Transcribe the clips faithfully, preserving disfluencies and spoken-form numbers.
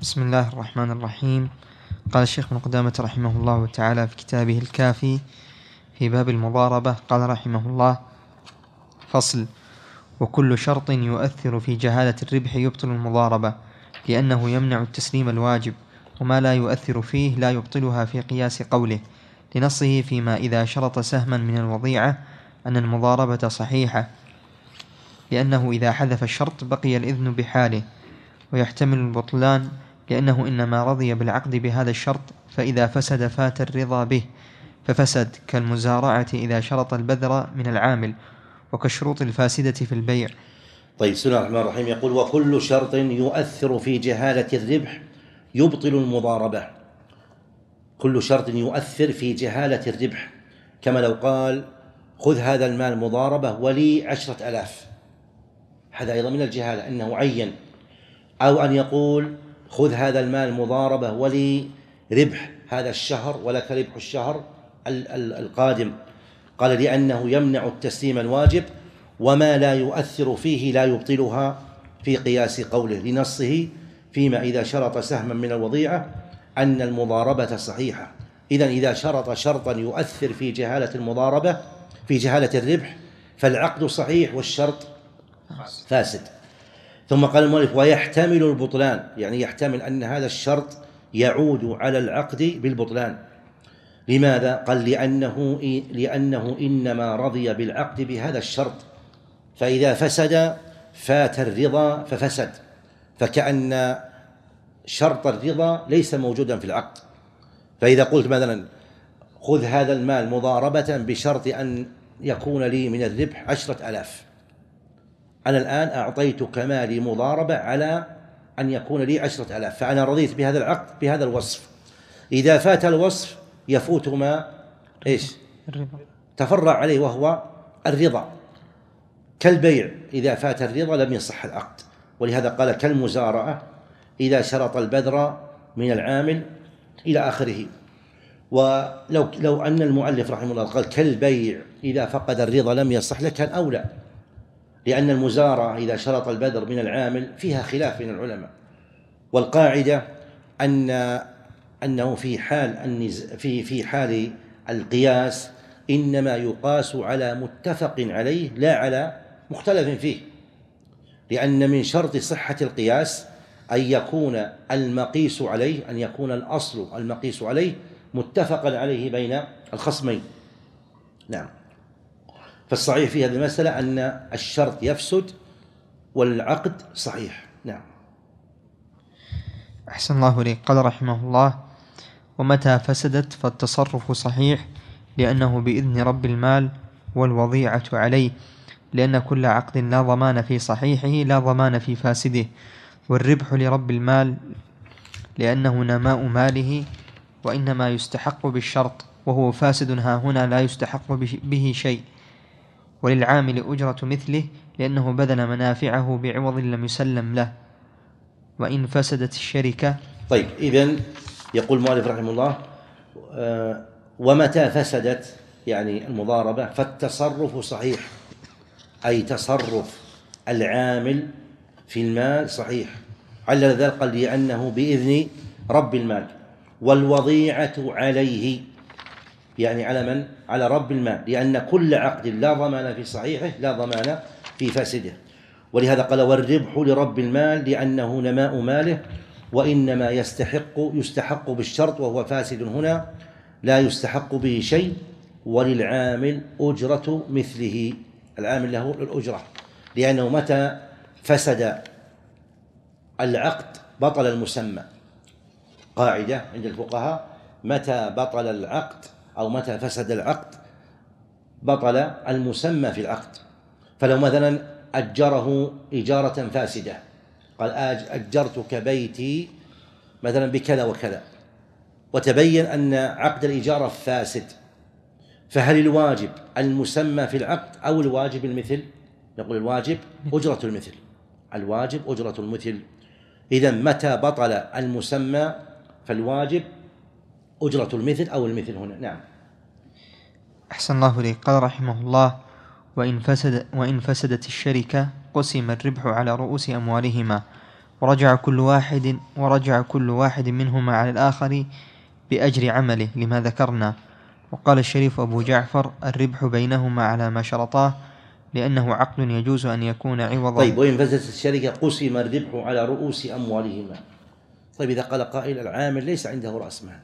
بسم الله الرحمن الرحيم. قال الشيخ ابن قدامة رحمه الله تعالى في كتابه الكافي في باب المضاربة، قال رحمه الله: فصل: وكل شرط يؤثر في جهالة الربح يبطل المضاربة، لأنه يمنع التسليم الواجب، وما لا يؤثر فيه لا يبطلها في قياس قوله، لنصه فيما إذا شرط سهما من الوضيعة أن المضاربة صحيحة، لأنه إذا حذف الشرط بقي الإذن بحاله، ويحتمل البطلان لأنه إنما رضي بالعقد بهذا الشرط، فإذا فسد فات الرضا به، ففسد كالمزارعة إذا شرط البذر من العامل، وكالشروط الفاسدة في البيع. طيب، بسم الله الرحمن الرحيم. يقول: وكل شرط يؤثر في جهالة الربح يبطل المضاربة. كل شرط يؤثر في جهالة الربح، كما لو قال: خذ هذا المال مضاربة ولي عشرة ألاف، هذا أيضا من الجهالة أنه عين. أو أن يقول: خذ هذا المال مضاربة ولي ربح هذا الشهر ولك ربح الشهر القادم، قال: لأنه يمنع التسليم الواجب، وما لا يؤثر فيه لا يبطلها في قياس قوله، لنصه فيما إذا شرط سهما من الوضيعة أن المضاربة صحيحة. إذن إذا شرط شرطا يؤثر في جهالة المضاربة في جهالة الربح فالعقد صحيح والشرط فاسد. ثم قال المؤلف: ويحتمل البطلان، يعني يحتمل أن هذا الشرط يعود على العقد بالبطلان. لماذا؟ قال: لأنه, لأنه إنما رضي بالعقد بهذا الشرط، فإذا فسد فات الرضا ففسد، فكأن شرط الرضا ليس موجودا في العقد. فإذا قلت مثلا: خذ هذا المال مضاربة بشرط أن يكون لي من الربح عشرة ألاف، أنا الآن أعطيتك مالي مضاربة على أن يكون لي عشرة ألاف، فأنا رضيت بهذا العقد بهذا الوصف. إذا فات الوصف يفوت ما إيش؟ الرضا، تفرع عليه وهو الرضا، كالبيع إذا فات الرضا لم يصح العقد. ولهذا قال: كالمزارعة إذا شرط البذر من العامل إلى آخره. ولو لو أن المؤلف رحمه الله قال: كالبيع إذا فقد الرضا لم يصح لكان أولى، لأن المزارعة إذا شرط البذر من العامل فيها خلاف بين العلماء، والقاعدة أن أنه في حال في في حال القياس إنما يقاس على متفق عليه لا على مختلف فيه، لأن من شرط صحة القياس أن يكون المقيس عليه أن يكون الأصل المقيس عليه متفقا عليه بين الخصمين. نعم. فالصحيح في هذه المسألة أن الشرط يفسد والعقد صحيح. نعم. أحسن الله إليك. قال رحمه الله: ومتى فسدت فالتصرف صحيح، لأنه بإذن رب المال والوضيعة عليه، لأن كل عقد لا ضمان في صحيحه لا ضمان في فاسده، والربح لرب المال لأنه نماء ماله، وإنما يستحق بالشرط، وهو فاسد ها هنا لا يستحق به شيء. وللعامل أجرة مثله، لأنه بذل منافعه بعوض لم يسلم له، وإن فسدت الشركة. طيب، إذن يقول المؤلف رحمه الله: آه ومتى فسدت يعني المضاربة فالتصرف صحيح، أي تصرف العامل في المال صحيح. علل ذلك قال: لأنه بإذن رب المال، والوضيعة عليه، يعني على من؟ على رب المال، لأن كل عقد لا ضمان في صحيحه لا ضمان في فاسده. ولهذا قال: والربح لرب المال لأنه نماء ماله، وإنما يستحق يستحق بالشرط، وهو فاسد هنا لا يستحق به شيء. وللعامل أجرة مثله، العامل له الأجرة، لأنه متى فسد العقد بطل المسمى. قاعدة عند الفقهاء: متى بطل العقد أو متى فسد العقد بطل المسمى في العقد. فلو مثلا أجره إجارة فاسدة، قال: أجرتك بيتي مثلا بكذا وكذا، وتبين أن عقد الإجارة فاسد، فهل الواجب المسمى في العقد أو الواجب المثل؟ نقول الواجب أجرة المثل، الواجب أجرة المثل. إذن متى بطل المسمى فالواجب أجرة المثل أو المثل هنا. نعم. أحسن الله إليك. قال رحمه الله: وإن فسد وإن فسدت الشركة قسم الربح على رؤوس أموالهما، ورجع كل واحد ورجع كل واحد منهما على الآخر بأجر عمله لما ذكرنا. وقال الشريف أبو جعفر: الربح بينهما على ما شرطاه، لأنه عقد يجوز أن يكون عوضا. طيب، وإن فسدت الشركة قسم الربح على رؤوس أموالهما. طيب، إذا قال قائل: العامل ليس عنده رأس مال،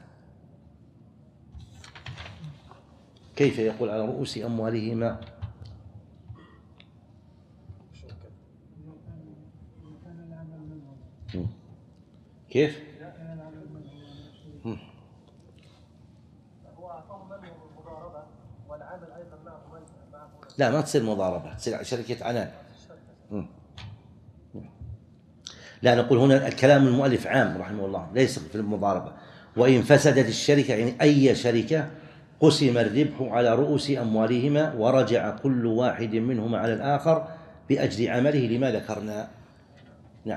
كيف يقول على رؤوس أموالهما؟ كيف؟ لا، ما تصير مضاربة، تصير شركة عنان. لا، نقول هنا الكلام المؤلف عام رحمه الله، ليس في المضاربة. وإن فسدت الشركة، يعني أي شركة، قسم الربح على رؤوس أموالهما، ورجع كل واحد منهما على الآخر بأجر عمله لما ذكرنا. نعم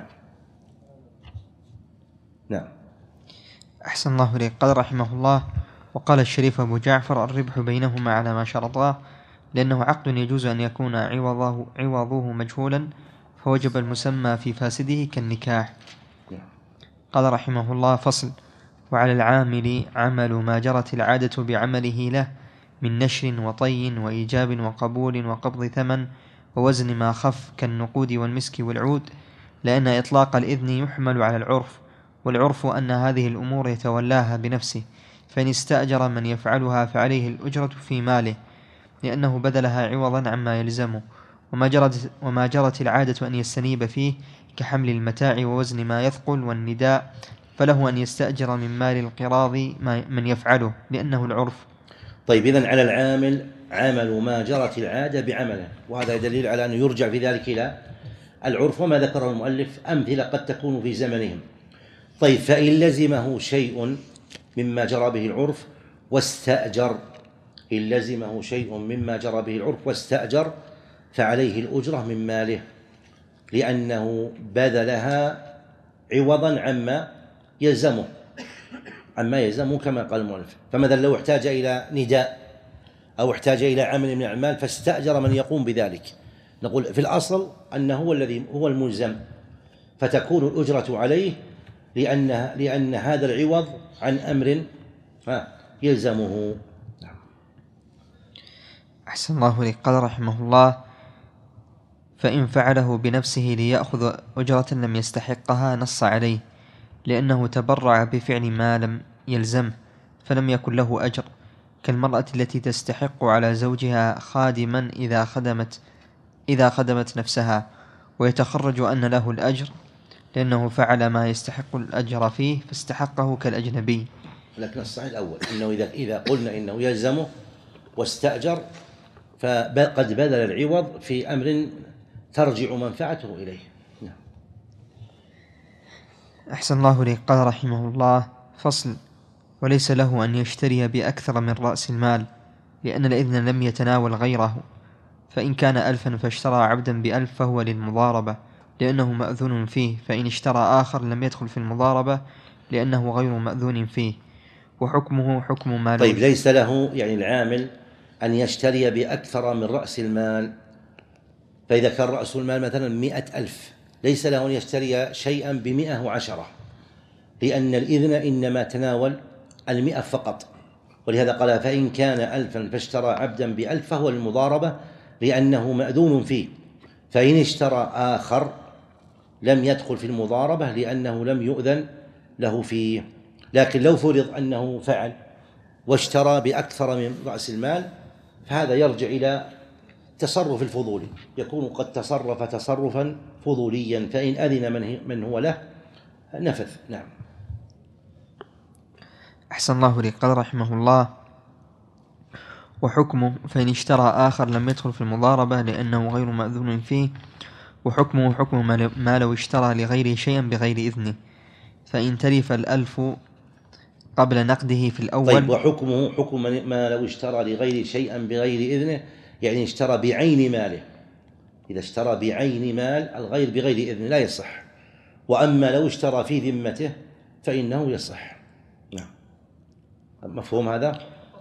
نعم. أحسن الله إليك. قال رحمه الله: وقال الشريف أبو جعفر: الربح بينهما على ما شرطاه، لأنه عقد يجوز أن يكون عوضه, عوضه مجهولا، فوجب المسمى في فاسده كالنكاح. قال رحمه الله: فصل. وعلى العامل عمل ما جرت العادة بعمله له من نشر وطي وإيجاب وقبول وقبض ثمن ووزن ما خف كالنقود والمسك والعود، لأن إطلاق الإذن يحمل على العرف، والعرف أن هذه الأمور يتولاها بنفسه، فإن استأجر من يفعلها فعليه الأجرة في ماله، لأنه بذلها عوضا عما يلزمه. وما جرت, وما جرت العادة أن يستنيب فيه كحمل المتاع ووزن ما يثقل والنداء، فله أن يستأجر من مال القراض من يفعله، لأنه العرف. طيب، إذن على العامل عمل ما جرت العادة بعمله، وهذا دليل على أنه يرجع في ذلك إلى العرف، وما ذكره المؤلف أمثلة قد تكون في زمنهم. طيب، فإن لزمه شيء مما جرى به العرف واستأجر، إن لزمه شيء مما جرى به العرف واستأجر فعليه الأجرة من ماله، لأنه بذلها عوضا عما يلزمه عما يلزمه كما قال المؤلف. فمثلا لو احتاج إلى نداء أو احتاج إلى عمل من الأعمال فاستأجر من يقوم بذلك، نقول في الأصل أنه هو الذي هو الملزم، فتكون الأجرة عليه لأن لأن هذا العوض عن أمر يلزمه. أحسن الله إليك. قال رحمه الله: فإن فعله بنفسه ليأخذ أجرة لم يستحقها نص عليه، لأنه تبرع بفعل ما لم يلزمه فلم يكن له أجر، كالمرأة التي تستحق على زوجها خادما إذا خدمت إذا خدمت نفسها، ويتخرج أن له الأجر لأنه فعل ما يستحق الأجر فيه فاستحقه كالأجنبي. لكن الصحيح الأول إنه إذا إذا قلنا إنه يلزمه واستأجر فقد بذل العوض في أمر ترجع منفعته إليه. نعم. أحسن الله إليك. قال رحمه الله: فصل. وليس له أن يشتري بأكثر من رأس المال، لأن الإذن لم يتناول غيره، فإن كان ألفا فاشترى عبدا بألف فهو للمضاربة لأنه مأذون فيه، فإن اشترى آخر لم يدخل في المضاربة لأنه غير مأذون فيه، وحكمه حكم مال. طيب، ليس له يعني العامل أن يشتري بأكثر من رأس المال، فإذا كان رأس المال مثلا مئة ألف ليس له أن يشتري شيئا بمئة وعشرة، لأن الإذن إنما تناول المئة فقط، ولهذا قال: فإن كان ألفا فاشترى عبدا بألف فهو للمضاربة لأنه مأذون فيه، فإن اشترى آخر لم يدخل في المضاربة لأنه لم يؤذن له فيه. لكن لو فرض أنه فعل واشترى بأكثر من رأس المال فهذا يرجع إلى تصرف الفضولي، يكون قد تصرف تصرفا فضوليا، فإن أذن من, من هو له نفذ. نعم. أحسن الله إليك. قال رحمه الله: وحكمه فإن اشترى آخر لم يدخل في المضاربة لأنه غير مأذون فيه، وحكمه حكم ما لو اشترى لغيره شيئا بغير إذنه، فإن تلف الألف قبل نقده في الأول. طيب، وحكمه حكم ما لو اشترى لغيره شيئا بغير إذنه، يعني اشترى بعين ماله. إذا اشترى بعين مال الغير بغير إذنه لا يصح، وأما لو اشترى في ذمته فإنه يصح. نعم. مفهوم هذا؟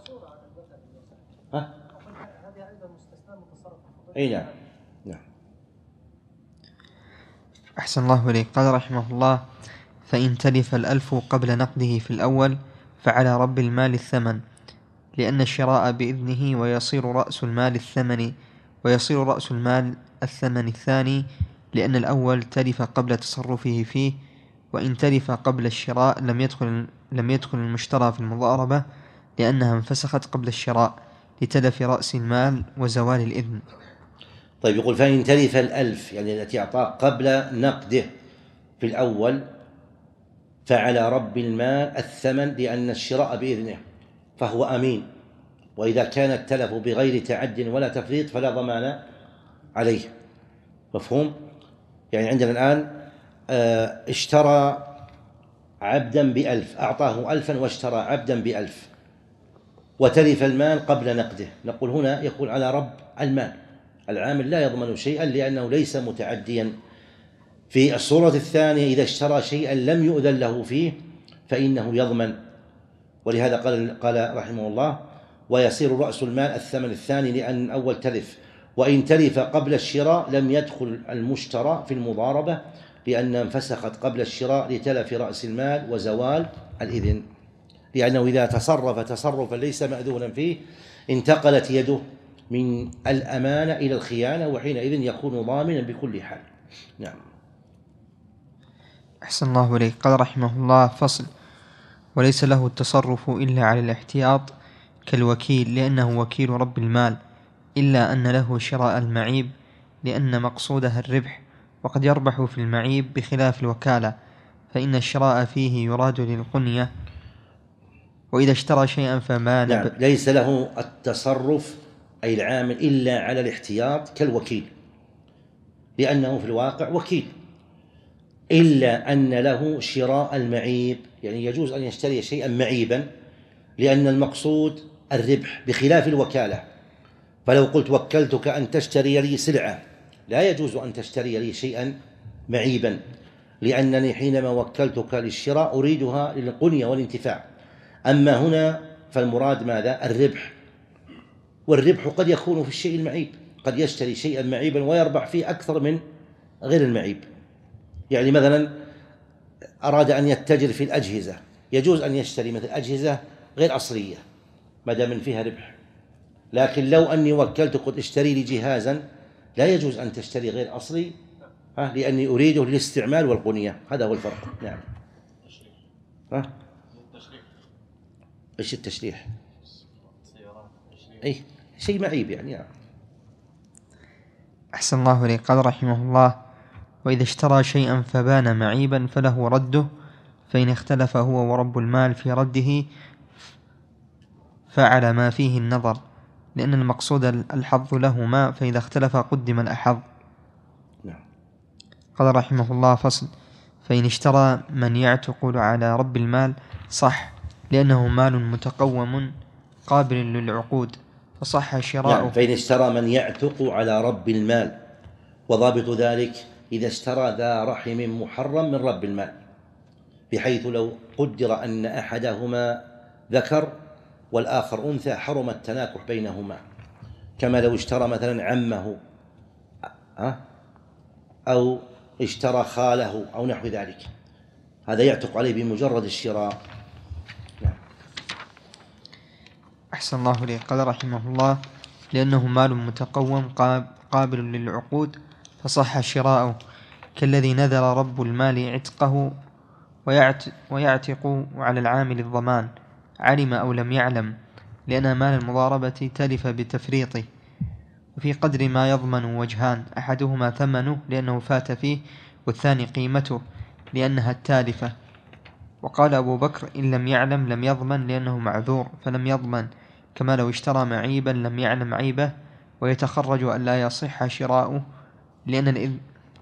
ها؟ أي نعم. نعم. أحسن الله إليك. قال رحمه الله: فإن تلف الألف قبل نقده في الأول فعلى رب المال الثمن، لأن الشراء بإذنه، ويصير رأس المال الثمن ويصير رأس المال الثمن الثاني، لأن الأول تلف قبل تصرفه فيه. وإن تلف قبل الشراء لم يدخل لم يدخل المشترى في المضاربة، لأنها انفسخت قبل الشراء لتلف رأس المال وزوال الإذن. طيب، يقول: فإن تلف الألف، يعني التي أعطاه قبل نقده في الأول، فعلى رب المال الثمن، لأن الشراء بإذنه فهو أمين، وإذا كان التلف بغير تعد ولا تفريط فلا ضمان عليه. مفهوم؟ يعني عندنا الآن اشترى عبدا بألف، أعطاه ألفا واشترى عبدا بألف، وتلف المال قبل نقده، نقول هنا يكون على رب المال، العامل لا يضمن شيئا لأنه ليس متعديا. في الصورة الثانية إذا اشترى شيئا لم يؤذن له فيه فإنه يضمن، ولهذا قال, قال رحمه الله: ويصير رأس المال الثمن الثاني، لأن الأول تلف. وإن تلف قبل الشراء لم يدخل المشترى في المضاربة، لأن انفسخت قبل الشراء لتلف رأس المال وزوال الإذن، لأنه إذا تصرف تصرفا ليس مأذونا فيه انتقلت يده من الأمانة إلى الخيانة، وحينئذ يكون ضامنا بكل حال. نعم. أحسن الله إليك. قال رحمه الله: فصل: وليس له التصرف إلا على الاحتياط كالوكيل، لأنه وكيل رب المال، إلا أن له شراء المعيب، لأن مقصودها الربح، وقد يربح في المعيب بخلاف الوكالة، فإن الشراء فيه يراد للقنية. وإذا اشترى شيئا فبان نعم، ليس له التصرف أي العامل إلا على الاحتياط كالوكيل، لأنه في الواقع وكيل، إلا أن له شراء المعيب، يعني يجوز أن يشتري شيئا معيبا، لأن المقصود الربح بخلاف الوكالة. فلو قلت: وكلتك أن تشتري لي سلعة، لا يجوز أن تشتري لي شيئا معيبا، لأنني حينما وكلتك للشراء أريدها للقنية والانتفاع. أما هنا فالمراد ماذا؟ الربح، والربح قد يكون في الشيء المعيب، قد يشتري شيئا معيبا ويربح فيه أكثر من غير المعيب. يعني مثلا أراد أن يتجر في الأجهزة، يجوز أن يشتري مثل أجهزة غير أصلية ما دام فيها ربح، لكن لو أني وكلت قلت اشتري لي جهازا، لا يجوز أن تشتري غير أصلي، ها، لأني أريده للاستعمال والقنية. هذا هو الفرق. نعم. ها؟ إيش التشريح؟ أي شيء معيب يعني, يعني. أحسن الله إليك. قال رحمه الله: وإذا اشترى شيئا فبان معيبا فله رده، فإن اختلف هو ورب المال في رده فعلى ما فيه النظر، لأن المقصود الحظ لهما، فإذا اختلف قدم الأحظ. نعم. قال رحمه الله: فصل: فإن اشترى من يعتق على رب المال صح، لأنه مال متقوم قابل للعقود، فصح شراؤه. نعم. فإن اشترى من يعتق على رب المال، وضابط ذلك إذا اشترى ذا رحم محرم من رب المال، بحيث لو قدر أن أحدهما ذكر والآخر أنثى حرم التناكح بينهما، كما لو اشترى مثلا عمه أو اشترى خاله أو نحو ذلك، هذا يعتق عليه بمجرد الشراء. نعم. أحسن الله إليك. قال رحمه الله: لأنه مال متقوم قابل للعقود فصح شراؤه، كالذي نذر رب المال عتقه ويعتق على العامل الضمان، علم أو لم يعلم، لأن مال المضاربة تلف بتفريطه. وفي قدر ما يضمن وجهان: أحدهما ثمنه لأنه فات فيه، والثاني قيمته لأنها التالفة. وقال أبو بكر: إن لم يعلم لم يضمن، لأنه معذور فلم يضمن، كما لو اشترى معيبا لم يعلم عيبه، ويتخرج أن لا يصح شراؤه، لأن الإذن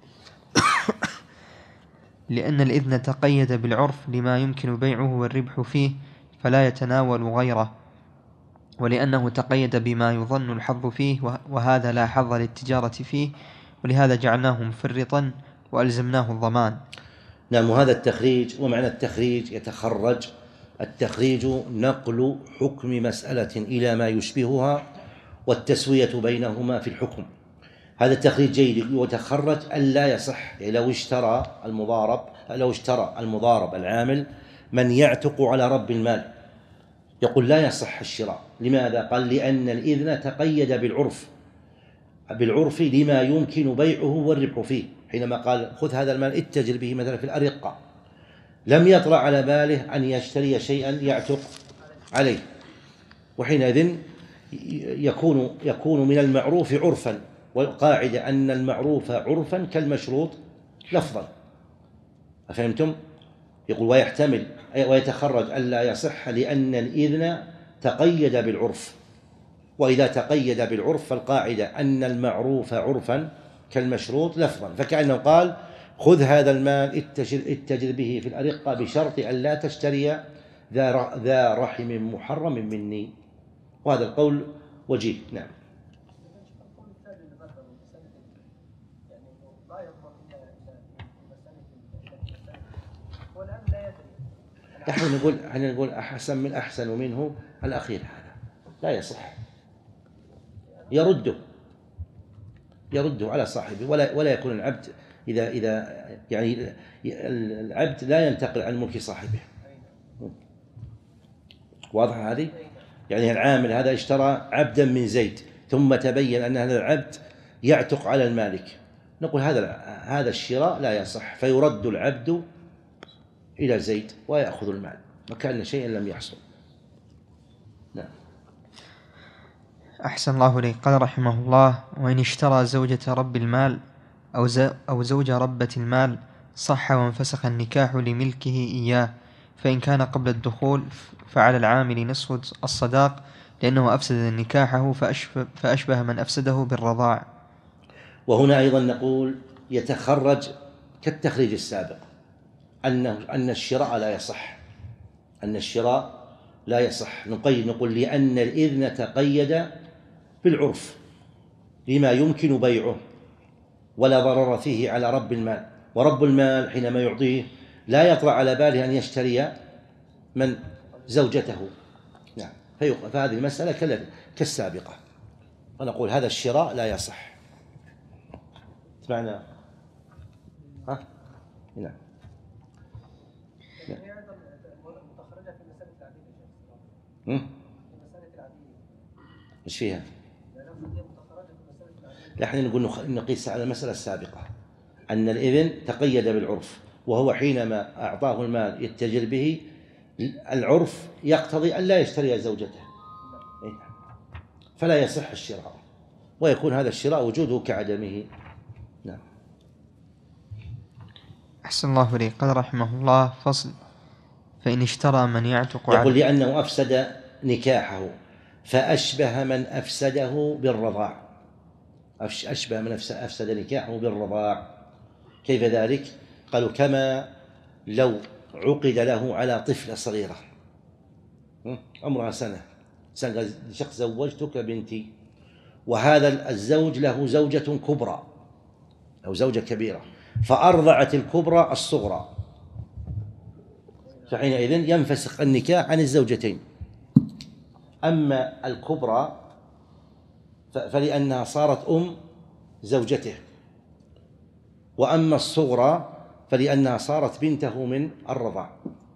لأن الإذن تقيد بالعرف لما يمكن بيعه والربح فيه، فلا يتناول غيره، ولأنه تقيد بما يظن الحظ فيه، وهذا لا حظ للتجارة فيه، ولهذا جعلناه مفرطا وألزمناه الضمان. نعم. وهذا التخريج، ومعنى التخريج يتخرج، التخريج نقل حكم مسألة إلى ما يشبهها والتسوية بينهما في الحكم، هذا التخريج جيد. وتخرج ألا يصح، يعني لو اشترى المضارب لو اشترى المضارب العامل من يعتق على رب المال، يقول لا يصح الشراء. لماذا؟ قال لأن الإذن تقيد بالعرف بالعرف لما يمكن بيعه والربح فيه. حينما قال خذ هذا المال اتجر به مثلا في الأرقة، لم يطرأ على باله أن يشتري شيئا يعتق عليه، وحينئذ يكون يكون من المعروف عرفا، والقاعدة أن المعروف عرفا كالمشروط لفظا. أفهمتم؟ يقول ويحتمل ويتخرج ألا يصح لأن الإذن تقيد بالعرف، وإذا تقيد بالعرف فالقاعدة أن المعروف عرفا كالمشروط لفظا. فكأنه قال خذ هذا المال اتجر به في الأرقة بشرط أن لا تشتري ذا رحم محرم مني، وهذا القول وجيه. نعم. نحن نقول احنا نقول أحسن من أحسن منه الأخير، هذا لا يصح، يرده يرده على صاحبه، ولا ولا يكون العبد إذا إذا يعني العبد لا ينتقل عن ملك صاحبه. واضح هذه؟ يعني العامل هذا اشترى عبدا من زيد ثم تبين أن هذا العبد يعتق على المالك، نقول هذا هذا الشراء لا يصح، فيرد العبد إلى زيد ويأخذ المال وكأن شيئا لم يحصل. نعم. أحسن الله إليك. قال رحمه الله: وإن اشترى زوجة رب المال أو أو زوج ربة المال صح وانفسخ النكاح لملكه إياه، فإن كان قبل الدخول فعلى العامل نصف الصداق لأنه أفسد نكاحه فأشبه, فأشبه من أفسده بالرضاع. وهنا أيضا نقول يتخرج كالتخريج السابق أن أن الشراء لا يصح، أن الشراء لا يصح. نقيد نقول لأن الإذن تقيد بالعرف لما يمكن بيعه ولا ضرر فيه على رب المال، ورب المال حينما يعطيه لا يطرأ على باله أن يشتري من زوجته. نعم. فهذه المسألة كالسابقة، ونقول هذا الشراء لا يصح. سمعنا؟ ها؟ نعم. ايش فيها؟ نحن نقول نقيس على المسألة السابقة أن الإذن تقيد بالعرف، وهو حينما أعطاه المال يتجر به العرف يقتضي أن لا يشتري زوجته، فلا يصح الشراء، ويكون هذا الشراء وجوده كعدمه. نعم. أحسن الله إليك. قال رحمه الله: فصل: فإن اشترى من يعتق يقول عبد لأنه أفسد نكاحه فأشبه من أفسده بالرضاع، أشبه من أفسد نكاحه بالرضاع. كيف ذلك؟ قالوا كما لو عقد له على طفلة صغيرة عمرها سنة، سنة شخص زوجتك بنتي، وهذا الزوج له زوجة كبرى أو زوجة كبيرة، فأرضعت الكبرى الصغرى، فحينئذ ينفسخ النكاح عن الزوجتين. أما الكبرى فلأنها صارت أم زوجته، وأما الصغرى فلأنها صارت بنته من الرضاع.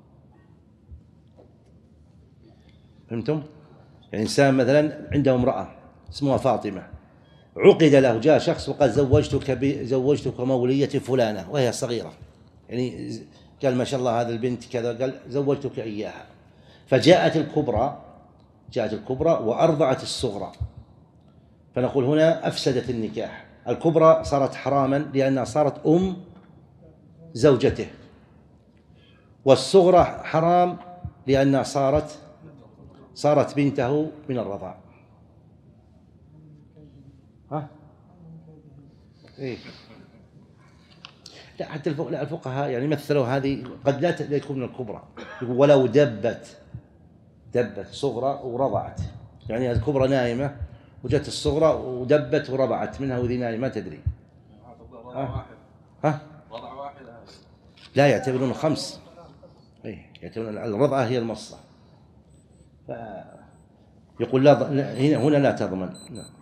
فهمتم؟ يعني إنسان مثلا عنده امرأة اسمها فاطمة، عقد له، جاء شخص وقال زوجتك زوجتك مولية فلانة وهي صغيرة، يعني قال ما شاء الله هذا البنت كذا، قال زوجتك إياها، فجاءت الكبرى جاءت الكبرى وأرضعت الصغرى، فنقول هنا أفسدت النكاح. الكبرى صارت حراما لأنها صارت أم زوجته، والصغرى حرام لأنها صارت صارت بنته من الرضاع. ها؟ إيه؟ لا حتى الفقهاء يعني مثلوا هذه قد لا تكون من الكبرى، يقول ولو دبت دبت صغرى ورضعت، يعني الكبرى نائمة وجت الصغرى ودبت ورضعت منها وذي نائمة ما تدري. ها؟ ها؟ رضع واحدة؟ لا، يعتبرون خمس. إيه، يعتبرون الرضعة هي المصة. يقول لا، هنا لا تضمن.